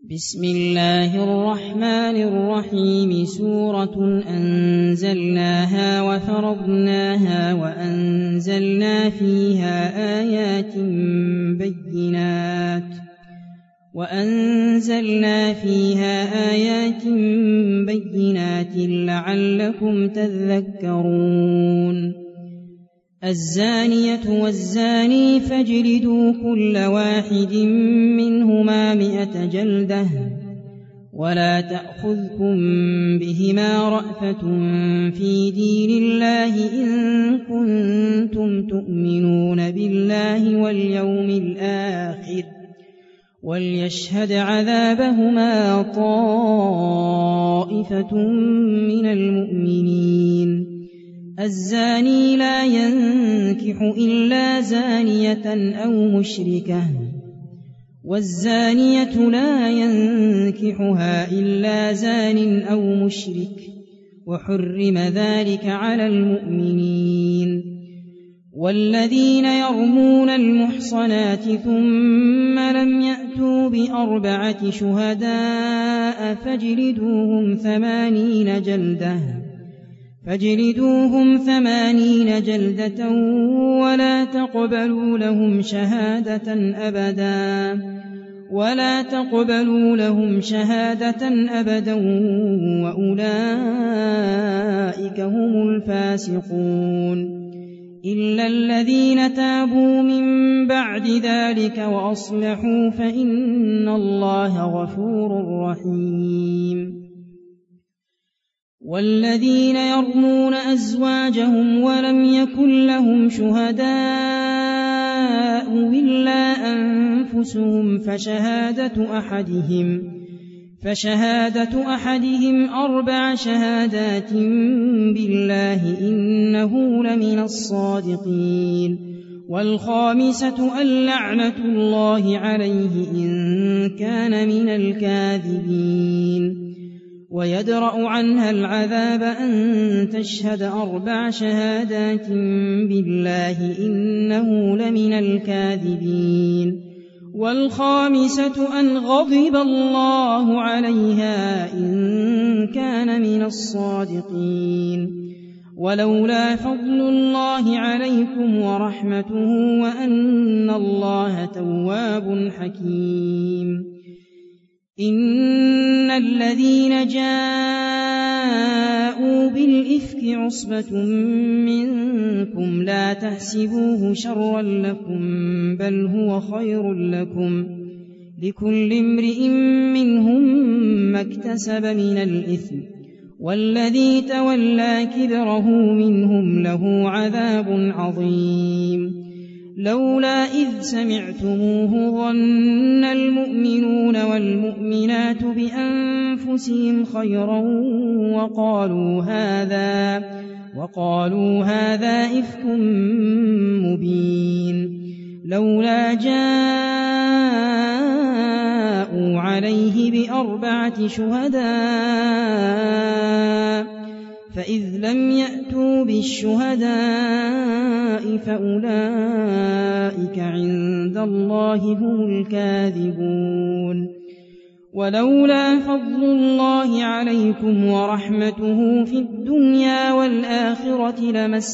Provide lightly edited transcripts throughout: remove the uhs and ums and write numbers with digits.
بسم الله الرحمن الرحيم سورة أنزلناها وفرضناها وأنزلنا فيها آيات بينات لعلكم تذكرون الزانية والزاني فاجلدوا كل واحد منهما 100 جلدة ولا تأخذكم بهما رأفة في دين الله إن كنتم تؤمنون بالله واليوم الآخر وليشهد عذابهما طائفة من المؤمنين الزاني لا ينكح إلا زانية أو مشركة والزانية لا ينكحها إلا زان أو مشرك وحرم ذلك على المؤمنين والذين يرمون المحصنات ثم لم يأتوا ب4 شهداء فاجلدوهم 80 جلدة ولا تقبلوا لهم شهادة أبدا وأولئك هم الفاسقون إلا الذين تابوا من بعد ذلك وأصلحوا فإن الله غفور رحيم والذين يرمون أزواجهم ولم يكن لهم شهداء إلا أنفسهم فشهادة أحدهم 4 شهادات بالله إنه لمن الصادقين والخامسة اللعنة الله عليه إن كان من الكاذبين ويدرأ عنها العذاب أن تشهد 4 شهادات بالله إنه لمن الكاذبين والخامسة أن غضب الله عليها إن كان من الصادقين ولولا فضل الله عليكم ورحمته وأن الله تواب حكيم إن الذين جاءوا بالإفك عصبة منكم لا تحسبوه شرا لكم بل هو خير لكم لكل امرئ منهم ما اكتسب من الإثم والذي تولى كبره منهم له عذاب عظيم لولا إذ سمعتموه ظن المؤمنون والمؤمنات بأنفسهم خيرا وقالوا هذا إفك مبين لولا جاءوا عليه ب4 شهداء فإذ لم يأتوا بالشهداء فأولئك عند الله هم الكاذبون ولولا فضل الله عليكم ورحمته في الدنيا والآخرة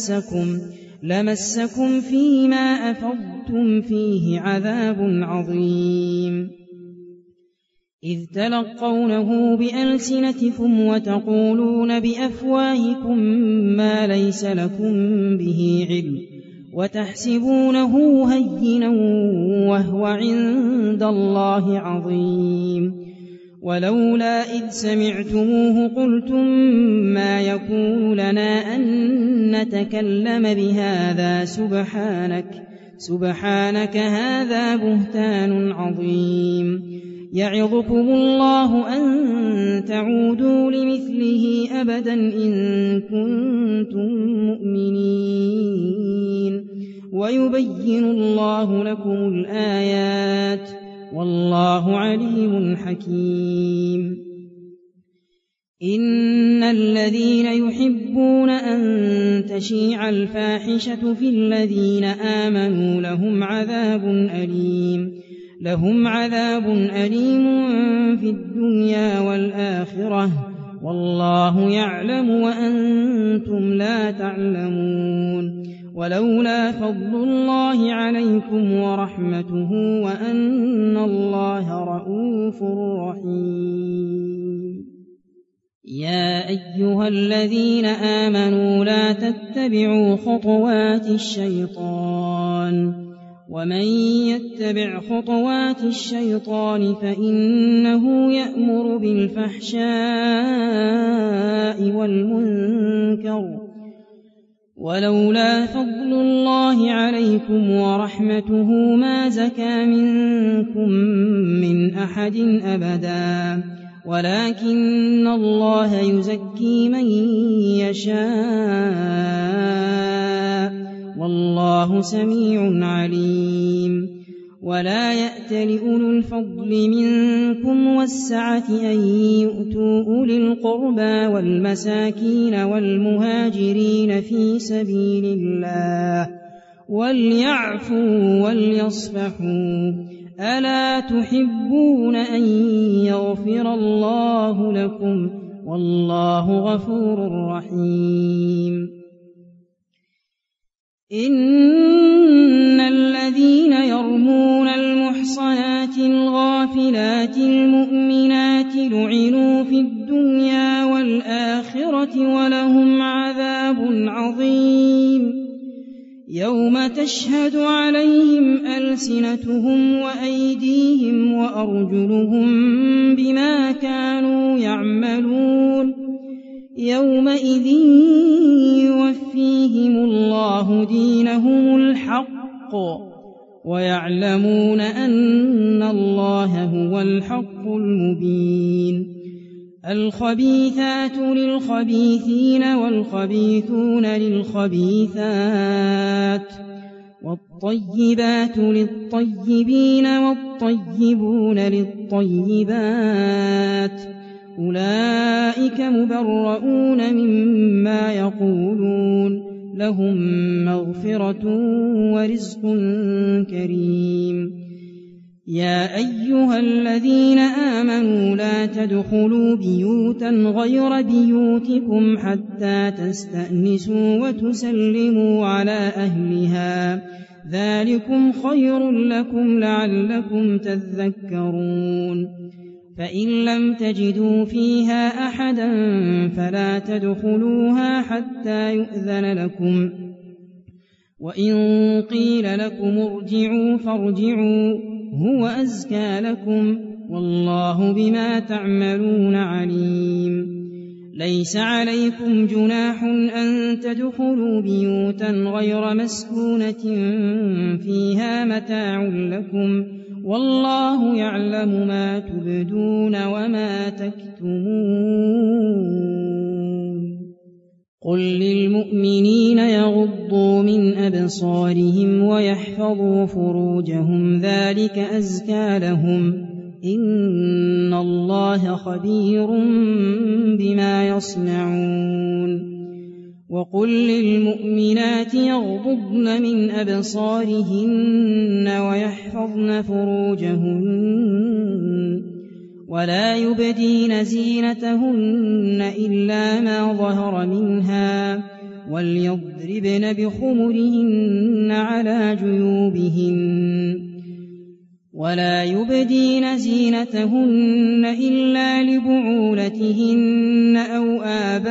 لمسكم فيما أفضتم فيه عذاب عظيم إذ تلقونه بألسنتكم وتقولون بأفواهكم ما ليس لكم به علم وتحسبونه هينا وهو عند الله عظيم ولولا إذ سمعتموه قلتم ما يكون لنا أن نتكلم بهذا سبحانك هذا بهتان عظيم يعظكم الله أن تعودوا لمثله أبدا إن كنتم مؤمنين ويبين الله لكم الآيات والله عليم حكيم إن الذين يحبون أن تشيع الفاحشة في الذين آمنوا لهم عذاب أليم لهم عذاب أليم في الدنيا والآخرة والله يعلم وأنتم لا تعلمون ولولا فضل الله عليكم ورحمته وأن الله رءوف رحيم يا أيها الذين آمنوا لا تتبعوا خطوات الشيطان ومن يتبع خطوات الشيطان فإنه يأمر بالفحشاء والمنكر ولولا فضل الله عليكم ورحمته ما زكى منكم من أحد أبدا ولكن الله يزكي من يشاء والله سميع عليم ولا يأت لأولو الفضل منكم والسعة أن يؤتوا أولي القربى والمساكين والمهاجرين في سبيل الله وليعفوا وليصفحوا ألا تحبون أن يغفر الله لكم والله غفور رحيم إن الذين يرمون المحصنات الغافلات المؤمنات لعنوا في الدنيا والآخرة ولهم عذاب عظيم يوم تشهد عليهم ألسنتهم وأيديهم وأرجلهم بما كانوا يعملون يومئذ يوفيهم الله دينهم الحق ويعلمون أن الله هو الحق المبين الخبيثات للخبيثين والخبيثون للخبيثات والطيبات للطيبين والطيبون للطيبات أولئك مبرؤون مما يقولون لهم مغفرة ورزق كريم يا أيها الذين آمنوا لا تدخلوا بيوتا غير بيوتكم حتى تستأنسوا وتسلموا على أهلها ذلكم خير لكم لعلكم تذكرون فإن لم تجدوا فيها أحدا فلا تدخلوها حتى يؤذن لكم وإن قيل لكم ارجعوا فارجعوا هو أزكى لكم والله بما تعملون عليم ليس عليكم جناح أن تدخلوا بيوتا غير مسكونة فيها متاع لكم والله يعلم ما تبدون وما تكتمون قل للمؤمنين يغضوا من أبصارهم ويحفظوا فروجهم ذلك أزكى لهم إن الله خبير بما يصنعون وقل للمؤمنات يغضضن من أبصارهن ويحفظن فروجهن ولا يبدين زينتهن إلا ما ظهر منها وليضربن بخمرهن على جيوبهن ولا يبدين زينتهن إلا لبعولتهن أو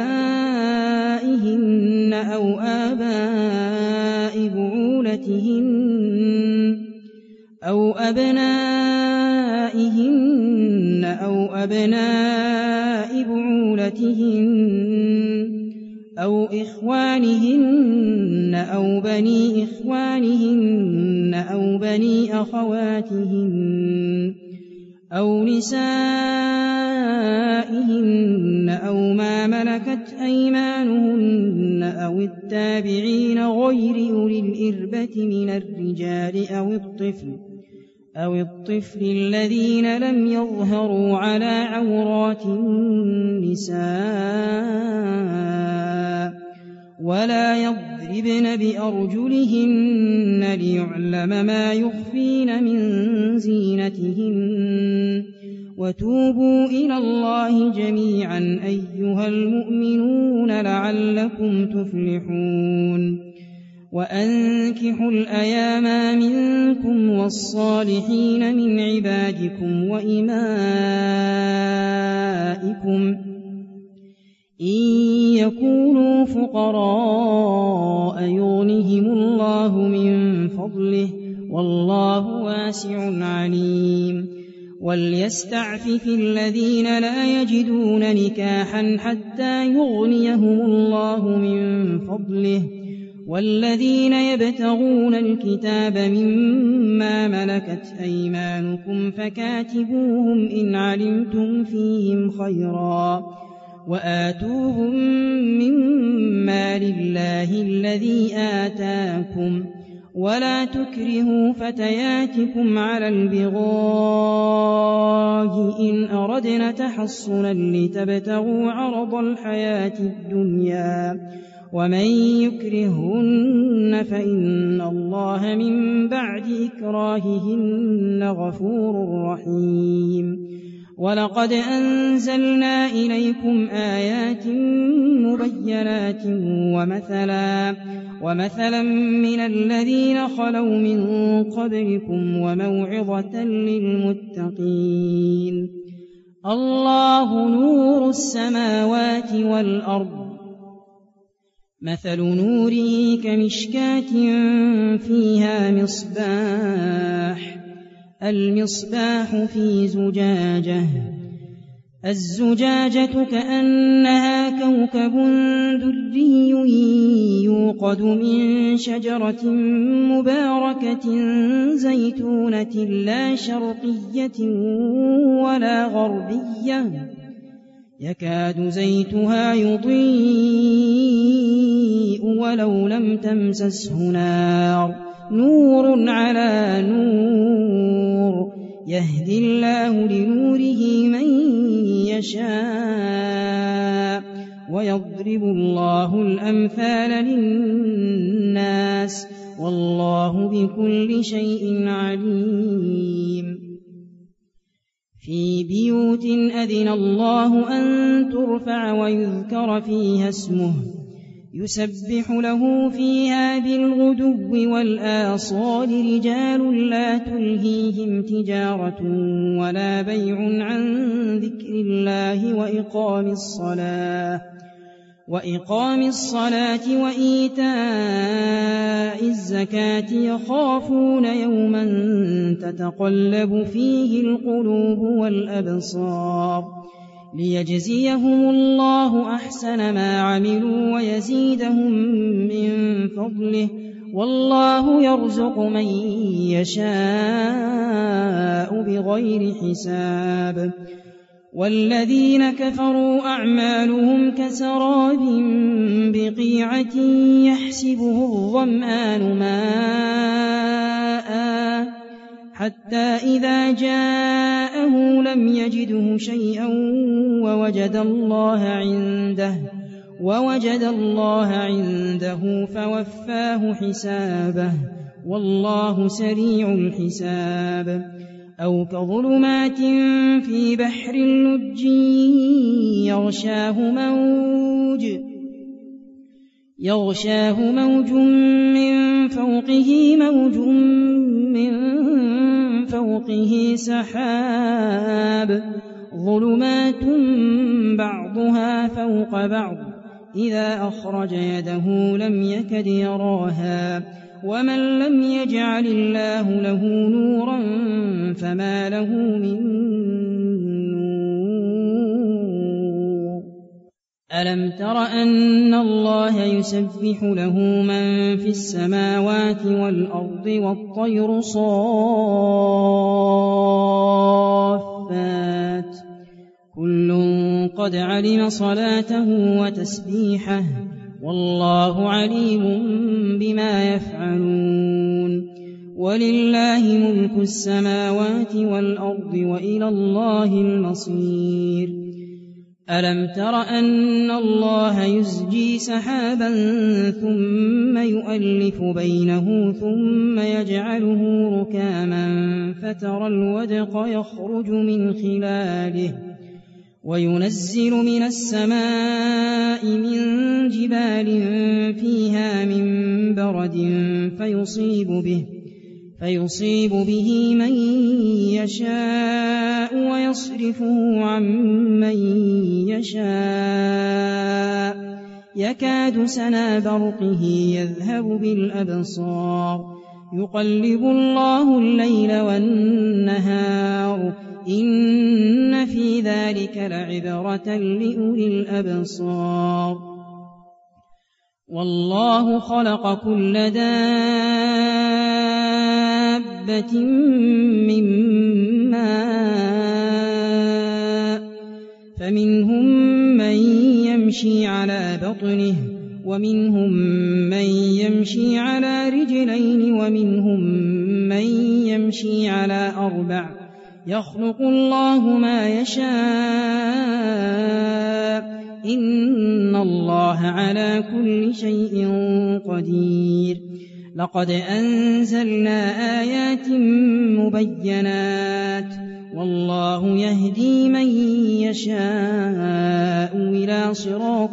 آبائهن أو آباء بعولتهن أو أبنائهن أو أبناء بعولتهن أو إخوانهن أو بني إخوانهن أو بني أخواتهن أو نسائهن أو ما ملكت أيمانهن أو التابعين غير أولي الإربة من الرجال أو الطفل الذين لم يظهروا على عورات النساء ولا يضربن بأرجلهن ليعلم ما يخفين من زينتهن وتوبوا إلى الله جميعا أيها المؤمنون لعلكم تفلحون وأنكحوا الأيام منكم والصالحين من عبادكم وإمائكم إن يكونوا فقراء يغنهم الله من فضله والله واسع عليم وليستعفف الذين لا يجدون نكاحا حتى يغنيهم الله من فضله والذين يبتغون الكتاب مما ملكت أيمانكم فكاتبوهم إن علمتم فيهم خيرا وآتوهم مما لله الذي آتاكم ولا تكرهوا فتياتكم على البغاء إن أردنا تحصنا لتبتغوا عرض الحياة الدنيا ومن يكرهن فإن الله من بعد إكراههن غفور رحيم ولقد أنزلنا إليكم آيات مبينات ومثلا من الذين خلوا من قبلكم وموعظة للمتقين الله نور السماوات والأرض مثل نوره كمشكاة فيها المصباح في زجاجة الزجاجة كأنها كوكب دري يوقد من شجرة مباركة زيتونة لا شرقية ولا غربية يكاد زيتها يضيء ولو لم تمسسه نار نور على نور يهدي الله لنوره من يشاء ويضرب الله الأمثال للناس والله بكل شيء عليم في بيوت أذن الله أن ترفع ويذكر فيها اسمه يسبح له فيها بالغدو والآصال رجال لا تلهيهم تجارة ولا بيع عن ذكر الله وإقام الصلاة وإيتاء الزكاة يخافون يوما تتقلب فيه القلوب والأبصار ليجزيهم الله أحسن ما عملوا ويزيدهم من فضله والله يرزق من يشاء بغير حساب والذين كفروا أعمالهم كسراب بقيعة يحسبه الظمآن ماء حتى إذا جاءه لم يجده شيئا ووجد الله عنده فوفاه حسابه والله سريع الحساب أو كظلمات في بحر اللج يغشاه موج من فوقه سحاب ظلمات بعضها فوق بعض إذا أخرج يده لم يكد يراها ومن لم يجعل الله له نورا فما له من نور ألم تر أن الله يسبح له من في السماوات والأرض والطير صافات كل قد علم صلاته وتسبيحه والله عليم بما يفعلون ولله ملك السماوات والأرض وإلى الله المصير ألم تر أن الله يزجي سحابا ثم يؤلف بينه ثم يجعله ركاما فترى الودق يخرج من خلاله وينزل من السماء من جبال فيها من برد فيصيب به من يشاء ويصرفه عن من يشاء يكاد سنا برقه يذهب بالأبصار يقلب الله الليل والنهار إن في ذلك لعبرة لأولي الأبصار والله خلق كل دابة من ماء فمنهم من يمشي على بطنه ومنهم من يمشي على رجلين ومنهم من يمشي على أربع يخلق الله ما يشاء إن الله على كل شيء قدير لقد أنزلنا آيات مبينات والله يهدي من يشاء إلى صراط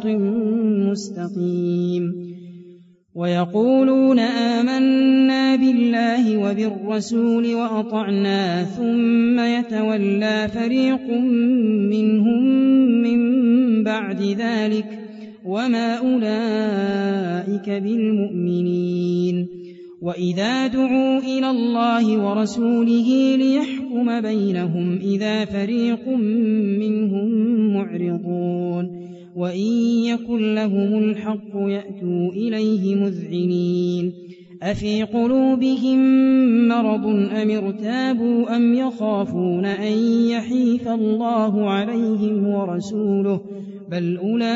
مستقيم ويقولون آمنا بالله وبالرسول وأطعنا ثم يتولى فريق منهم من بعد ذلك وما أولئك بالمؤمنين وإذا دعوا إلى الله ورسوله ليحكم بينهم إذا فريق منهم معرضون وإن يكن لهم الحق يأتوا إليه مذعنين أفي قلوبهم مرض أم ارتابوا أم يخافون أن يحيف الله عليهم ورسوله بل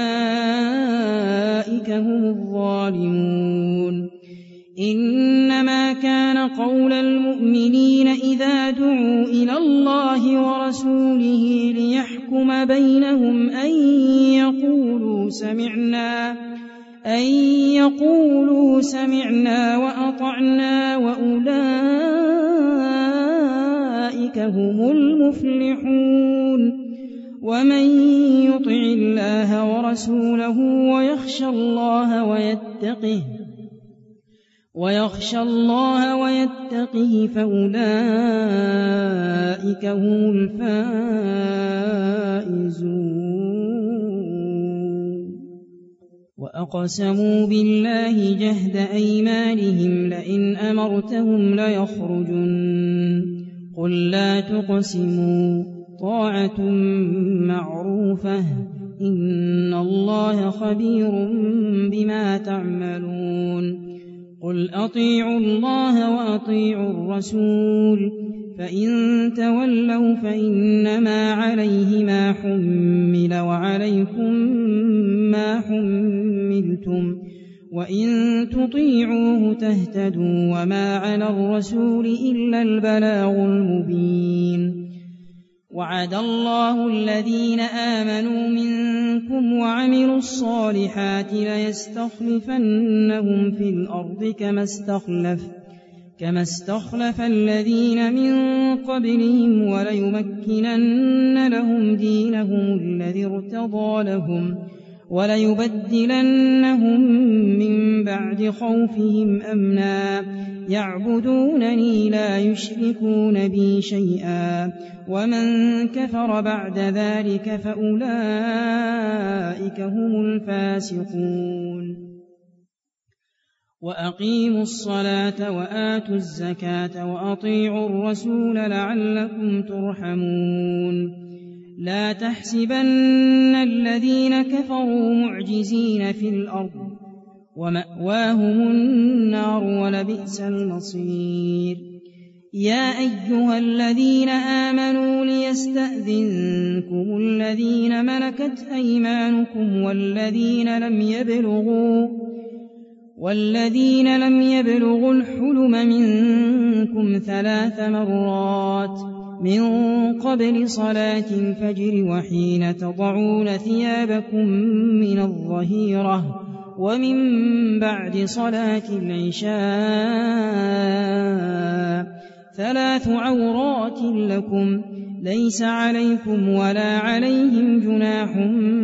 أولئك هم الظالمون إنما كان قول المؤمنين إذا دعوا إلى الله ورسوله ليحكم بينهم أن يقولوا سمعنا وأطعنا وأولئك هم المفلحون ومن يطع الله ورسوله ويخشى الله ويتقه فأولئك هم الفائزون وأقسموا بالله جهد أيمانهم لئن أمرتهم ليخرجن قل لا تقسموا طاعة معروفة إن الله خبير بما تعملون قل أطيعوا الله وأطيعوا الرسول فإن تولوا فإنما عليه ما حمل وعليكم ما حملتم وإن تطيعوه تهتدوا وما على الرسول إلا البلاغ المبين وعد الله الذين آمنوا منكم وعملوا الصالحات ليستخلفنهم في الأرض كما استخلف الذين من قبلهم وليمكنن لهم دينهم الذي ارتضى لهم وليبدلنهم من بعد خوفهم أمنا يعبدونني لا يشركون بي شيئا ومن كفر بعد ذلك فأولئك هم الفاسقون وأقيموا الصلاة وآتوا الزكاة وأطيعوا الرسول لعلكم ترحمون لا تحسبن الذين كفروا معجزين في الأرض ومأواهم النار ولبئس المصير يا أيها الذين آمنوا ليستأذنكم الذين ملكت أيمانكم والذين لم يبلغوا الحلم منكم 3 مرات من قبل صلاة الفجر وحين تضعون ثيابكم من الظهيرة ومن بعد صلاة العشاء 3 عورات لكم ليس عليكم ولا عليهم جناح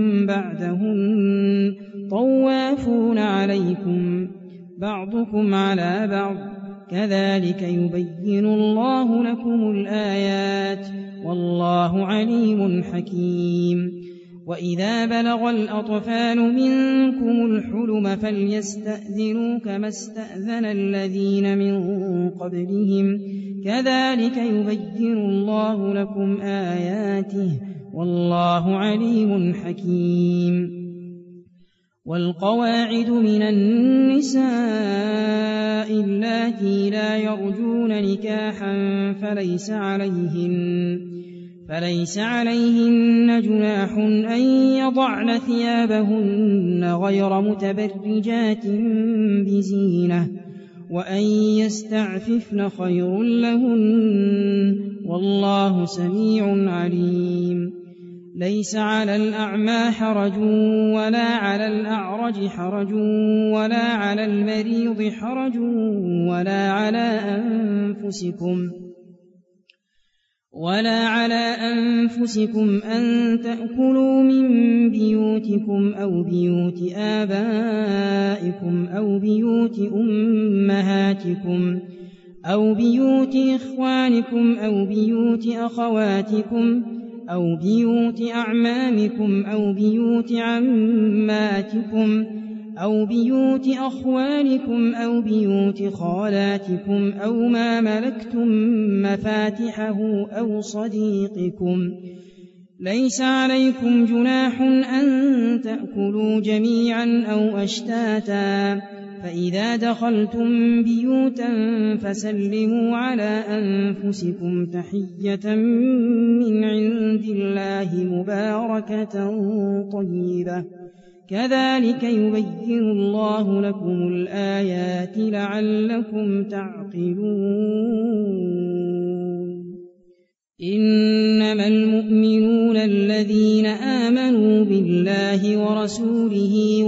بعدهن طوافون عليكم بعضكم على بعض كذلك يبين الله لكم الآيات والله عليم حكيم وإذا بلغ الأطفال منكم الحلم فليستأذنوا كما استأذن الذين من قبلهم كذلك يبين الله لكم آياته والله عليم حكيم والقواعد من النساء اللاتي لا يرجون نكاحا فليس عليهن جناح أن يضعن ثيابهن غير متبرجات بزينة وأن يستعففن خير لهن والله سميع عليم ليس على الأعمى حرج ولا على الأعرج حرج ولا على المريض حرج ولا على أنفسكم أن تأكلوا من بيوتكم أو بيوت آبائكم أو بيوت أمهاتكم أو بيوت إخوانكم أو بيوت أخواتكم أو بيوت أعمامكم أو بيوت عماتكم أو بيوت أخوالكم أو بيوت خالاتكم أو ما ملكتم مفاتحه أو صديقكم ليس عليكم جناح أن تأكلوا جميعا أو أشتاتا فإذا دخلتم بيوتا فسلموا على أنفسكم تحية من عند الله مباركة طيبة كذلك يبين الله لكم الآيات لعلكم تعقلون إنما المؤمنون الذين آمنوا بالله ورسوله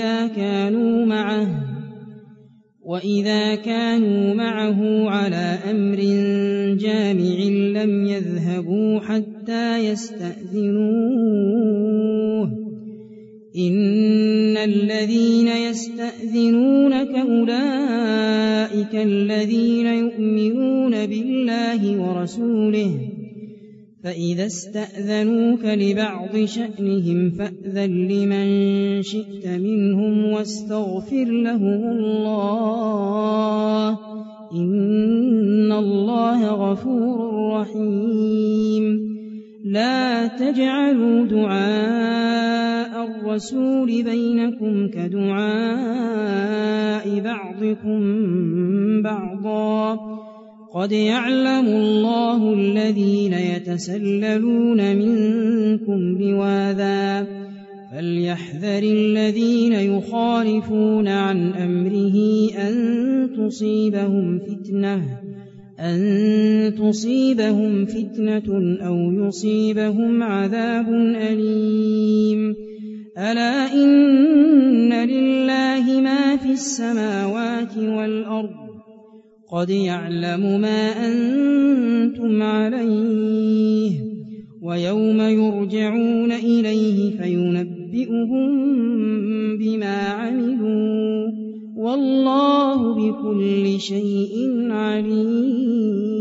وإذا كانوا معه على أمر جامع لم يذهبوا حتى يستأذنوه إن الذين يستأذنونك أولئك الذين يؤمنون بالله ورسوله فإذا استأذنوك لبعض شأنهم فأذن لمن شئت منهم واستغفر لهم الله إن الله غفور رحيم لا تجعلوا دعاء الرسول بينكم كدعاء بعضكم بعضا قد يعلم الله الذين يتسللون منكم لواذا فليحذر الذين يخالفون عن أمره أن تصيبهم فتنة أو يصيبهم عذاب أليم ألا إن لله ما في السماوات والأرض قد يعلم ما أنتم عليه ويوم يرجعون إليه فينبئهم بما عملوا والله بكل شيء عليم